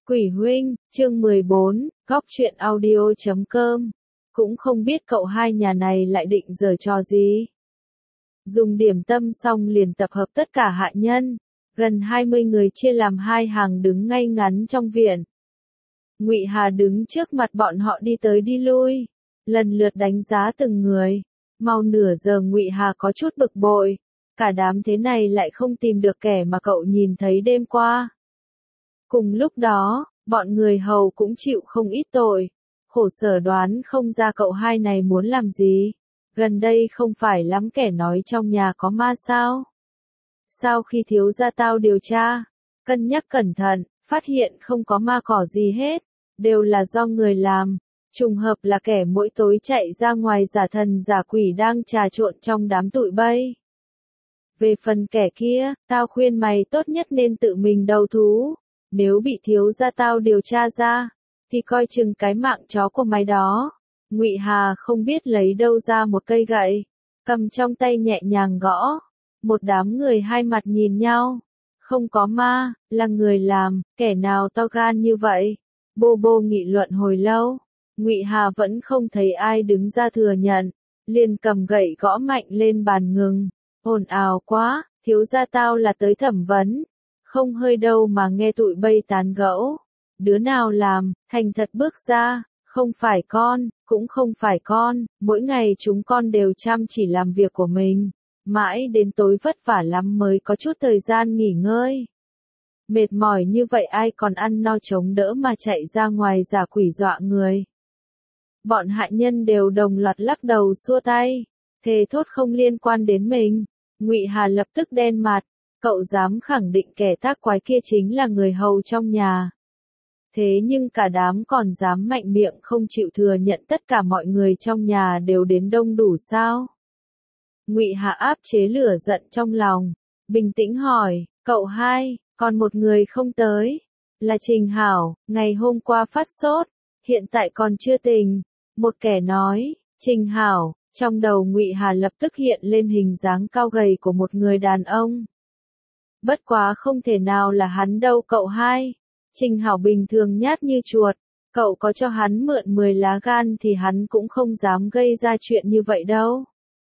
Quỷ huynh, chương 14, góc truyện audio.com. Cũng không biết cậu hai nhà này lại định giở trò gì. Dùng điểm tâm xong liền tập hợp tất cả hạ nhân, gần 20 người chia làm hai hàng đứng ngay ngắn trong viện. Ngụy Hà đứng trước mặt bọn họ đi tới đi lui, lần lượt đánh giá từng người. Mau nửa giờ Ngụy Hà có chút bực bội, cả đám thế này lại không tìm được kẻ mà cậu nhìn thấy đêm qua. Cùng lúc đó, bọn người hầu cũng chịu không ít tội, khổ sở đoán không ra cậu hai này muốn làm gì. Gần đây không phải lắm kẻ nói trong nhà có ma sao? Sau khi thiếu gia tao điều tra, cân nhắc cẩn thận, phát hiện không có ma cỏ gì hết, đều là do người làm. Trùng hợp là kẻ mỗi tối chạy ra ngoài giả thần giả quỷ đang trà trộn trong đám tụi bay. Về phần kẻ kia, tao khuyên mày tốt nhất nên tự mình đầu thú. Nếu bị thiếu gia tao điều tra ra, thì coi chừng cái mạng chó của mày đó. Ngụy Hà không biết lấy đâu ra một cây gậy, cầm trong tay nhẹ nhàng gõ. Một đám người hai mặt nhìn nhau. Không có ma, là người làm, kẻ nào to gan như vậy? Bô bô nghị luận hồi lâu, Ngụy Hà vẫn không thấy ai đứng ra thừa nhận, liền cầm gậy gõ mạnh lên bàn ngừng. Ồn ào quá, thiếu gia tao là tới thẩm vấn. Không hơi đâu mà nghe tụi bay tán gẫu. Đứa nào làm, thành thật bước ra, không phải con, cũng không phải con, mỗi ngày chúng con đều chăm chỉ làm việc của mình, mãi đến tối vất vả lắm mới có chút thời gian nghỉ ngơi. Mệt mỏi như vậy ai còn ăn no chống đỡ mà chạy ra ngoài giả quỷ dọa người. Bọn hạ nhân đều đồng loạt lắc đầu xua tay, thề thốt không liên quan đến mình. Ngụy Hà lập tức đen mặt. Cậu dám khẳng định kẻ tác quái kia chính là người hầu trong nhà. Thế nhưng cả đám còn dám mạnh miệng không chịu thừa nhận tất cả mọi người trong nhà đều đến đông đủ sao? Ngụy Hà áp chế lửa giận trong lòng, bình tĩnh hỏi, cậu hai, còn một người không tới? Là Trình Hảo, ngày hôm qua phát sốt, hiện tại còn chưa tỉnh. Một kẻ nói, Trình Hảo, trong đầu Ngụy Hà lập tức hiện lên hình dáng cao gầy của một người đàn ông. Bất quá không thể nào là hắn đâu cậu hai. Trình Hảo bình thường nhát như chuột, cậu có cho hắn mượn 10 lá gan thì hắn cũng không dám gây ra chuyện như vậy đâu.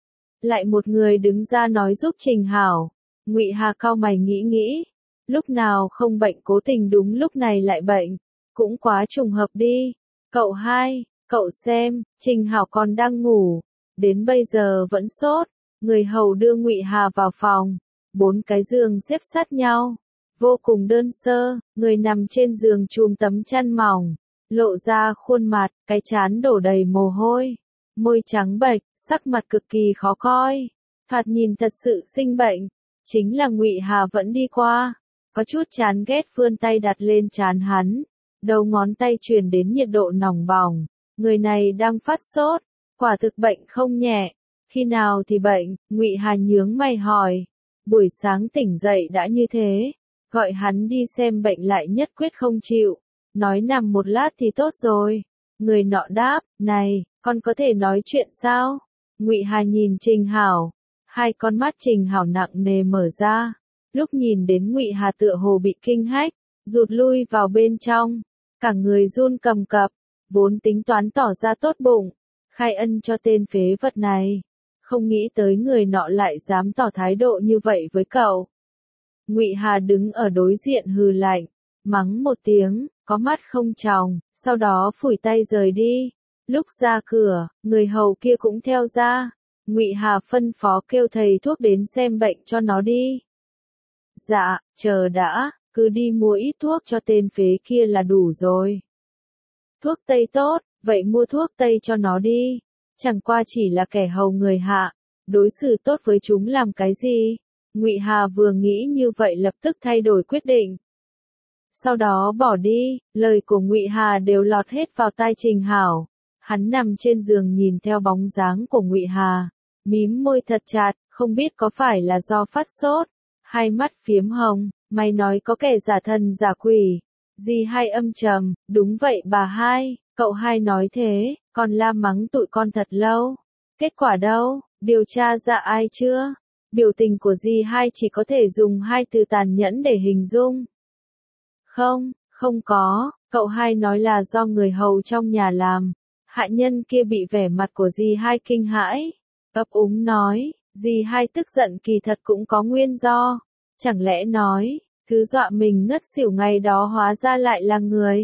Lại một người đứng ra nói giúp Trình Hảo. Ngụy Hà cau mày nghĩ nghĩ, lúc nào không bệnh cố tình đúng lúc này lại bệnh, cũng quá trùng hợp đi. Cậu hai, cậu xem, Trình Hảo còn đang ngủ, đến bây giờ vẫn sốt. Người hầu đưa Ngụy Hà vào phòng. 4 cái giường xếp sát nhau, vô cùng đơn sơ, người nằm trên giường chùm tấm chăn mỏng, lộ ra khuôn mặt, cái trán đổ đầy mồ hôi, môi trắng bệch, sắc mặt cực kỳ khó coi, thoạt nhìn thật sự sinh bệnh. Chính là Ngụy Hà vẫn đi qua, có chút chán ghét vươn tay đặt lên trán hắn, đầu ngón tay truyền đến nhiệt độ nóng bỏng, người này đang phát sốt, quả thực bệnh không nhẹ. Khi nào thì bệnh? Ngụy Hà nhướng mày hỏi. Buổi sáng tỉnh dậy đã như thế, gọi hắn đi xem bệnh lại nhất quyết không chịu, nói nằm một lát thì tốt rồi. Người nọ đáp, này, con có thể nói chuyện sao? Ngụy Hà nhìn Trình Hảo, hai con mắt Trình Hảo nặng nề mở ra, lúc nhìn đến Ngụy Hà tựa hồ bị kinh hách, rụt lui vào bên trong, cả người run cầm cập, vốn tính toán tỏ ra tốt bụng, khai ân cho tên phế vật này. Không nghĩ tới người nọ lại dám tỏ thái độ như vậy với cậu. Ngụy Hà đứng ở đối diện hừ lạnh, mắng một tiếng, có mắt không tròng, sau đó phủi tay rời đi. Lúc ra cửa, người hầu kia cũng theo ra. Ngụy Hà phân phó kêu thầy thuốc đến xem bệnh cho nó đi. Dạ, chờ đã, cứ đi mua ít thuốc cho tên phế kia là đủ rồi. Thuốc tây tốt, vậy mua thuốc tây cho nó đi. Chẳng qua chỉ là kẻ hầu người hạ, đối xử tốt với chúng làm cái gì? Ngụy Hà vừa nghĩ như vậy lập tức thay đổi quyết định. Sau đó bỏ đi, lời của Ngụy Hà đều lọt hết vào tai Trình Hảo. Hắn nằm trên giường nhìn theo bóng dáng của Ngụy Hà, mím môi thật chặt, không biết có phải là do phát sốt, hai mắt phiếm hồng. Mày nói có kẻ giả thần giả quỷ, gì hay âm trầm, đúng vậy bà hai, cậu hai nói thế. Con la mắng tụi con thật lâu. Kết quả đâu? Điều tra ra ai chưa? Biểu tình của dì hai chỉ có thể dùng hai từ tàn nhẫn để hình dung. Không có, cậu hai nói là do người hầu trong nhà làm. Hạ nhân kia bị vẻ mặt của dì hai kinh hãi, ấp úng nói, dì hai tức giận kỳ thật cũng có nguyên do. Chẳng lẽ nói, thứ dọa mình ngất xỉu ngày đó hóa ra lại là người.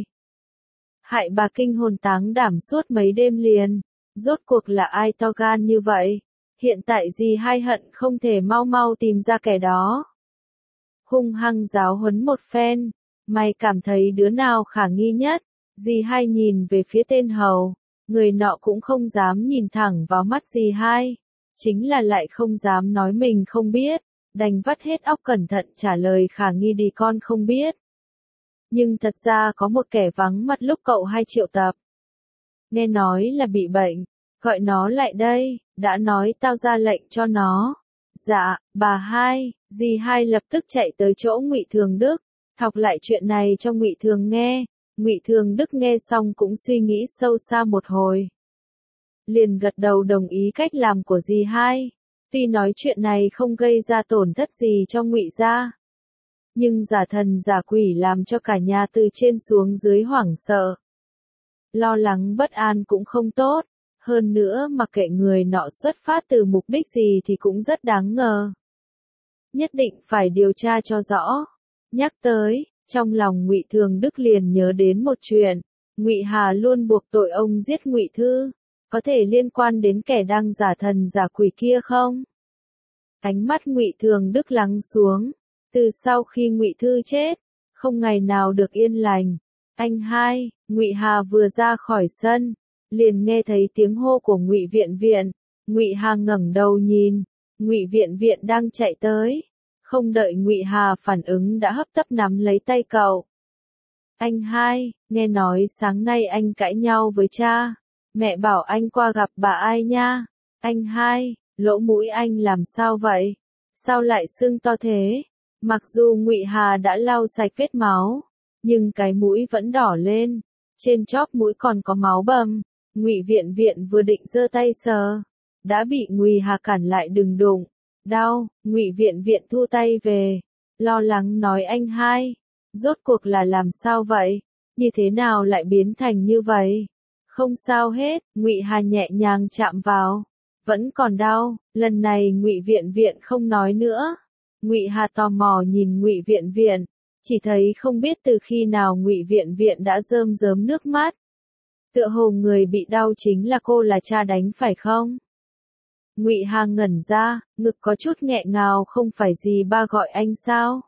Hại bà kinh hồn táng đảm suốt mấy đêm liền. Rốt cuộc là ai to gan như vậy? Hiện tại dì hai hận không thể mau mau tìm ra kẻ đó. Hung hăng giáo huấn một phen. Mày cảm thấy đứa nào khả nghi nhất? Dì hai nhìn về phía tên hầu. Người nọ cũng không dám nhìn thẳng vào mắt dì hai. Chính là lại không dám nói mình không biết. Đành vắt hết óc cẩn thận trả lời khả nghi đi con không biết. Nhưng thật ra có một kẻ vắng mặt lúc cậu hai triệu tập. Nghe nói là bị bệnh. Gọi nó lại đây, đã nói tao ra lệnh cho nó. Dạ, bà hai, dì hai lập tức chạy tới chỗ Ngụy Thường Đức, học lại chuyện này cho Ngụy Thường nghe. Ngụy Thường Đức nghe xong cũng suy nghĩ sâu xa một hồi. Liền gật đầu đồng ý cách làm của dì hai. Tuy nói chuyện này không gây ra tổn thất gì cho Ngụy gia, nhưng giả thần giả quỷ làm cho cả nhà từ trên xuống dưới hoảng sợ. Lo lắng bất an cũng không tốt. Hơn nữa mặc kệ người nọ xuất phát từ mục đích gì thì cũng rất đáng ngờ. Nhất định phải điều tra cho rõ. Nhắc tới, trong lòng Ngụy Thường Đức liền nhớ đến một chuyện. Ngụy Hà luôn buộc tội ông giết Ngụy Thư. Có thể liên quan đến kẻ đang giả thần giả quỷ kia không? Ánh mắt Ngụy Thường Đức lắng xuống. Từ sau khi Ngụy Thư chết, không ngày nào được yên lành. Anh hai, Ngụy Hà vừa ra khỏi sân, liền nghe thấy tiếng hô của Ngụy Viện Viện. Ngụy Hà ngẩng đầu nhìn, Ngụy Viện Viện đang chạy tới. Không đợi Ngụy Hà phản ứng đã hấp tấp nắm lấy tay cậu. Anh hai, nghe nói sáng nay anh cãi nhau với cha. Mẹ bảo anh qua gặp bà ai nha. Anh hai, lỗ mũi anh làm sao vậy? Sao lại sưng to thế? Mặc dù Ngụy Hà đã lau sạch vết máu, nhưng cái mũi vẫn đỏ lên. Trên chóp mũi còn có máu bầm. Ngụy Viện Viện vừa định giơ tay sờ, đã bị Ngụy Hà cản lại đừng đụng. Đau, Ngụy Viện Viện thu tay về, lo lắng nói anh hai, rốt cuộc là làm sao vậy? Như thế nào lại biến thành như vậy? Không sao hết, Ngụy Hà nhẹ nhàng chạm vào, vẫn còn đau. Lần này Ngụy Viện Viện không nói nữa. Ngụy Hà tò mò nhìn Ngụy Viện Viện, chỉ thấy không biết từ khi nào Ngụy Viện Viện đã rơm rớm nước mắt. Tựa hồ người bị đau chính là cô, là cha đánh phải không? Ngụy Hà ngẩn ra, ngực có chút nghẹn ngào. Không phải dì ba gọi anh sao?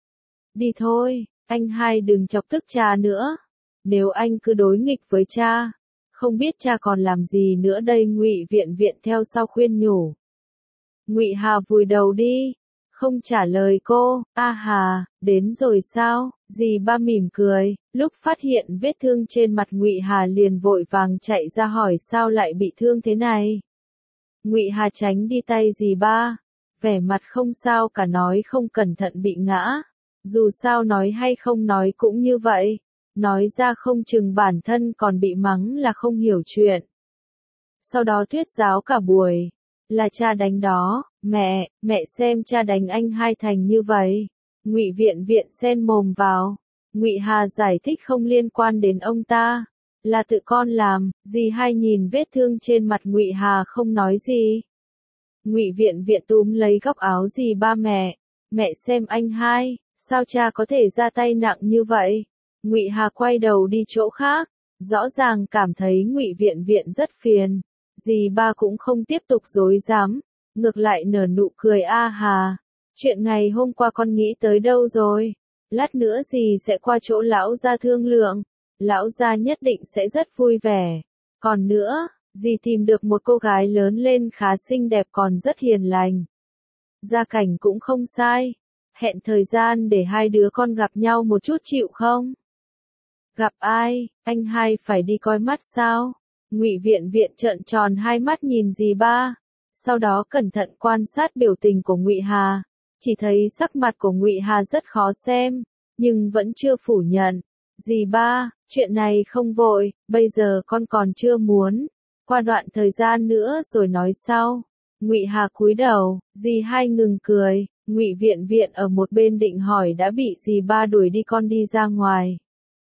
Đi thôi, anh hai đừng chọc tức cha nữa. Nếu anh cứ đối nghịch với cha, không biết cha còn làm gì nữa đây. Ngụy Viện Viện theo sau khuyên nhủ. Ngụy Hà vùi đầu đi, không trả lời cô. A Hà, đến rồi sao? Dì ba mỉm cười, lúc phát hiện vết thương trên mặt Ngụy Hà liền vội vàng chạy ra hỏi sao lại bị thương thế này. Ngụy Hà tránh đi tay dì ba, vẻ mặt không sao cả, nói không cẩn thận bị ngã. Dù sao nói hay không nói cũng như vậy, nói ra không chừng bản thân còn bị mắng là không hiểu chuyện. Sau đó thuyết giáo cả buổi, là cha đánh đó. Mẹ xem cha đánh anh hai thành như vậy. Ngụy Viện Viện xen mồm vào. Ngụy Hà giải thích không liên quan đến ông ta, là tự con làm. Dì hai nhìn vết thương trên mặt Ngụy Hà không nói gì. Ngụy Viện Viện túm lấy góc áo dì ba. Mẹ xem anh hai, sao cha có thể ra tay nặng như vậy? Ngụy Hà quay đầu đi chỗ khác, rõ ràng cảm thấy Ngụy Viện Viện rất phiền. Dì ba cũng không tiếp tục dối dám, ngược lại nở nụ cười. A Hà, chuyện ngày hôm qua con nghĩ tới đâu rồi? Lát nữa dì sẽ qua chỗ lão gia thương lượng, lão gia nhất định sẽ rất vui vẻ. Còn nữa, dì tìm được một cô gái lớn lên khá xinh đẹp còn rất hiền lành. Gia cảnh cũng không sai. Hẹn thời gian để hai đứa con gặp nhau một chút chịu không? Gặp ai? Anh hai phải đi coi mắt sao? Ngụy Viện Viện trợn tròn hai mắt nhìn dì ba, sau đó cẩn thận quan sát biểu tình của Ngụy Hà, chỉ thấy sắc mặt của Ngụy Hà rất khó xem, nhưng vẫn chưa phủ nhận. Dì ba, chuyện này không vội, bây giờ con còn chưa muốn, qua đoạn thời gian nữa rồi nói sau. Ngụy Hà cúi đầu, dì hai ngừng cười. Ngụy Viện Viện ở một bên định hỏi đã bị dì ba đuổi đi, con đi ra ngoài.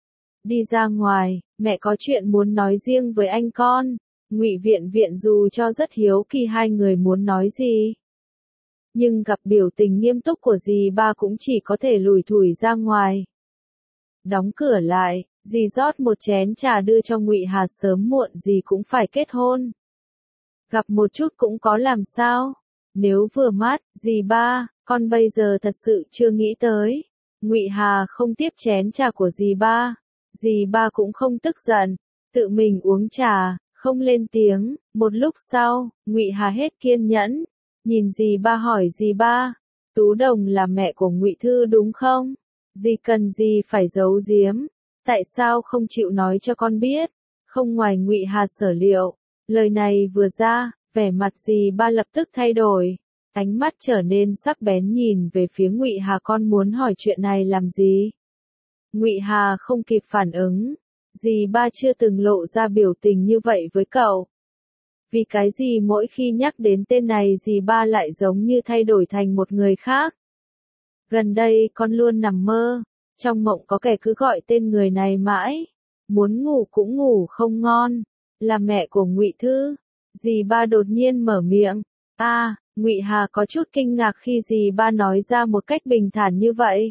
Đi ra ngoài, mẹ có chuyện muốn nói riêng với anh con. Ngụy Viện Viện dù cho rất hiếu kỳ hai người muốn nói gì, nhưng gặp biểu tình nghiêm túc của dì ba cũng chỉ có thể lủi thủi ra ngoài. Đóng cửa lại, dì rót một chén trà đưa cho Ngụy Hà, sớm muộn dì cũng phải kết hôn. Gặp một chút cũng có làm sao? Nếu vừa mắt, dì ba, con bây giờ thật sự chưa nghĩ tới. Ngụy Hà không tiếp chén trà của dì ba. Dì ba cũng không tức giận, tự mình uống trà, không lên tiếng. Một lúc sau, Ngụy Hà hết kiên nhẫn, nhìn dì ba hỏi dì ba, Tú Đồng là mẹ của Ngụy Thư đúng không? Dì cần gì phải giấu giếm? Tại sao không chịu nói cho con biết? Không ngoài Ngụy Hà sở liệu, lời này vừa ra, vẻ mặt dì ba lập tức thay đổi, ánh mắt trở nên sắc bén nhìn về phía Ngụy Hà. Con muốn hỏi chuyện này làm gì? Ngụy Hà không kịp phản ứng, dì ba chưa từng lộ ra biểu tình như vậy với cậu. Vì cái gì mỗi khi nhắc đến tên này dì ba lại giống như thay đổi thành một người khác? Gần đây con luôn nằm mơ, trong mộng có kẻ cứ gọi tên người này mãi, muốn ngủ cũng ngủ không ngon, là mẹ của Ngụy Thư. Dì ba đột nhiên mở miệng. Ngụy Hà có chút kinh ngạc khi dì ba nói ra một cách bình thản như vậy.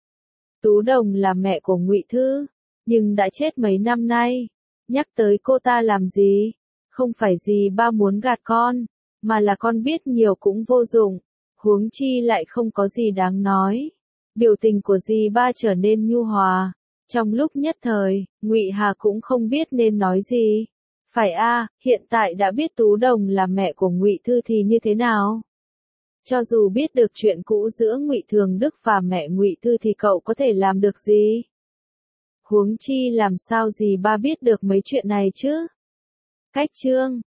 Tú Đồng là mẹ của Ngụy Thư, nhưng đã chết mấy năm nay. Nhắc tới cô ta làm gì? Không phải dì ba muốn gạt con, mà là con biết nhiều cũng vô dụng, huống chi lại không có gì đáng nói. Biểu tình của dì ba trở nên nhu hòa. Trong lúc nhất thời, Ngụy Hà cũng không biết nên nói gì. Phải hiện tại đã biết Tú Đồng là mẹ của Ngụy Thư thì như thế nào? Cho dù biết được chuyện cũ giữa Ngụy Thường Đức và mẹ Ngụy Thư thì cậu có thể làm được gì? Huống chi làm sao dì ba biết được mấy chuyện này chứ? Cách chương